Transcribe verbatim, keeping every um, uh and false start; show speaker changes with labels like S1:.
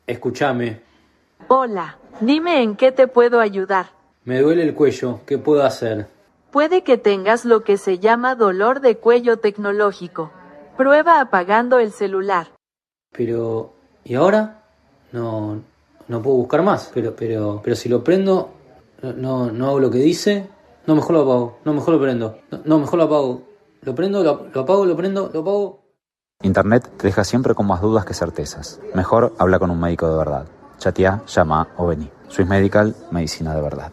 S1: Escúchame,
S2: Hola, dime en qué te puedo ayudar.
S1: me duele el cuello, ¿qué puedo hacer?
S2: Puede que tengas lo que se llama dolor de cuello tecnológico. Prueba apagando el celular.
S1: Pero, ¿y ahora? No, no puedo buscar más. Pero, pero, pero si lo prendo, no, no, no hago lo que dice. No, mejor lo apago. No, mejor lo prendo. No, no, mejor lo apago. Lo prendo, lo, lo apago, lo prendo, lo apago.
S3: Internet te deja siempre con más dudas que certezas. Mejor habla con un médico de verdad. Chatea, llama o vení. Swiss Medical, medicina de verdad.